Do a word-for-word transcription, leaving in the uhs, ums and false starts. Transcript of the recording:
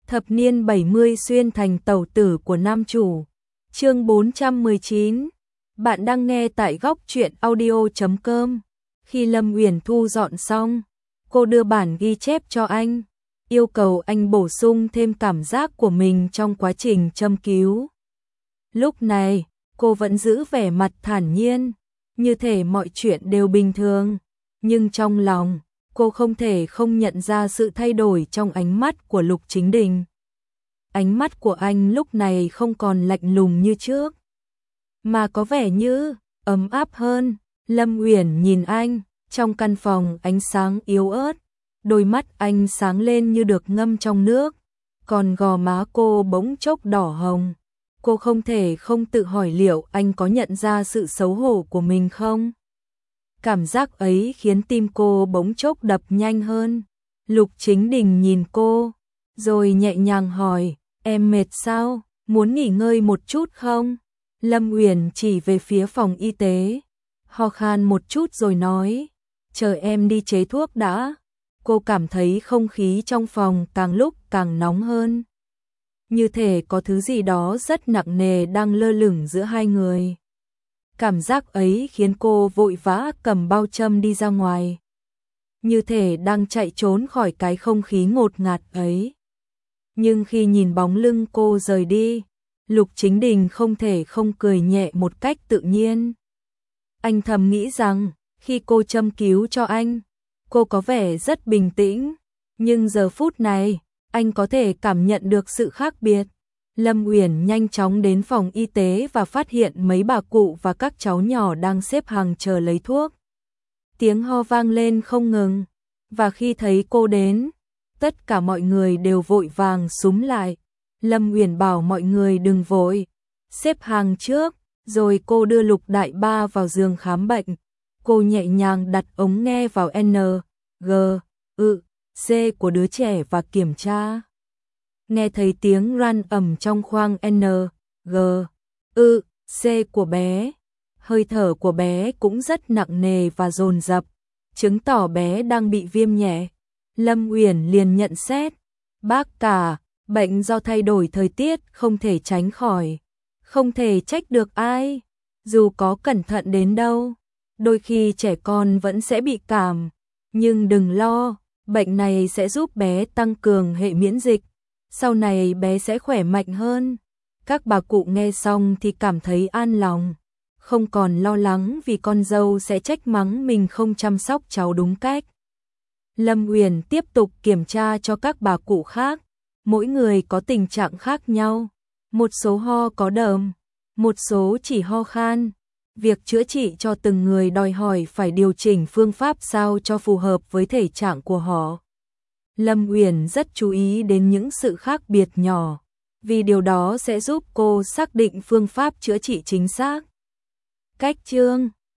Thập niên bảy mươi xuyên thành tẩu tử của nam chủ. Chương bốn trăm mười chín. Bạn đang nghe tại góc truyện audio chấm com. Khi Lâm Uyển thu dọn xong, cô đưa bản ghi chép cho anh, yêu cầu anh bổ sung thêm cảm giác của mình trong quá trình châm cứu. Lúc này, cô vẫn giữ vẻ mặt thản nhiên, như thể mọi chuyện đều bình thường, nhưng trong lòng, cô không thể không nhận ra sự thay đổi trong ánh mắt của Lục Chính Đình. Ánh mắt của anh lúc này không còn lạnh lùng như trước, mà có vẻ như ấm áp hơn. Lâm Uyển nhìn anh, trong căn phòng ánh sáng yếu ớt, đôi mắt anh sáng lên như được ngâm trong nước, còn gò má cô bỗng chốc đỏ hồng. Cô không thể không tự hỏi liệu anh có nhận ra sự xấu hổ của mình không? Cảm giác ấy khiến tim cô bỗng chốc đập nhanh hơn. Lục Chính Đình nhìn cô, rồi nhẹ nhàng hỏi, em mệt sao, muốn nghỉ ngơi một chút không? Lâm Uyển chỉ về phía phòng y tế, ho khan một chút rồi nói, chờ em đi chế thuốc đã. Cô cảm thấy không khí trong phòng càng lúc càng nóng hơn, như thể có thứ gì đó rất nặng nề đang lơ lửng giữa hai người. Cảm giác ấy khiến cô vội vã cầm bao châm đi ra ngoài, như thể đang chạy trốn khỏi cái không khí ngột ngạt ấy. Nhưng khi nhìn bóng lưng cô rời đi, Lục Chính Đình không thể không cười nhẹ một cách tự nhiên. Anh thầm nghĩ rằng, khi cô châm cứu cho anh, cô có vẻ rất bình tĩnh, nhưng giờ phút này, anh có thể cảm nhận được sự khác biệt. Lâm Uyển nhanh chóng đến phòng y tế và phát hiện mấy bà cụ và các cháu nhỏ đang xếp hàng chờ lấy thuốc. Tiếng ho vang lên không ngừng, và khi thấy cô đến, tất cả mọi người đều vội vàng xúm lại. Lâm Uyển bảo mọi người đừng vội, xếp hàng trước, rồi cô đưa Lục Đại Ba vào giường khám bệnh. Cô nhẹ nhàng đặt ống nghe vào N, G, ư, C của đứa trẻ và kiểm tra. Nghe thấy tiếng răn ầm trong khoang N, G, ư, C của bé. Hơi thở của bé cũng rất nặng nề và dồn dập, chứng tỏ bé đang bị viêm nhẹ. Lâm Uyển liền nhận xét, bác cả, bệnh do thay đổi thời tiết không thể tránh khỏi, không thể trách được ai, dù có cẩn thận đến đâu, đôi khi trẻ con vẫn sẽ bị cảm, nhưng đừng lo, bệnh này sẽ giúp bé tăng cường hệ miễn dịch, sau này bé sẽ khỏe mạnh hơn. Các bà cụ nghe xong thì cảm thấy an lòng, không còn lo lắng vì con dâu sẽ trách mắng mình không chăm sóc cháu đúng cách. Lâm Uyển tiếp tục kiểm tra cho các bà cụ khác, mỗi người có tình trạng khác nhau, một số ho có đờm, một số chỉ ho khan. Việc chữa trị cho từng người đòi hỏi phải điều chỉnh phương pháp sao cho phù hợp với thể trạng của họ. Lâm Uyển rất chú ý đến những sự khác biệt nhỏ, vì điều đó sẽ giúp cô xác định phương pháp chữa trị chính xác. Cách chương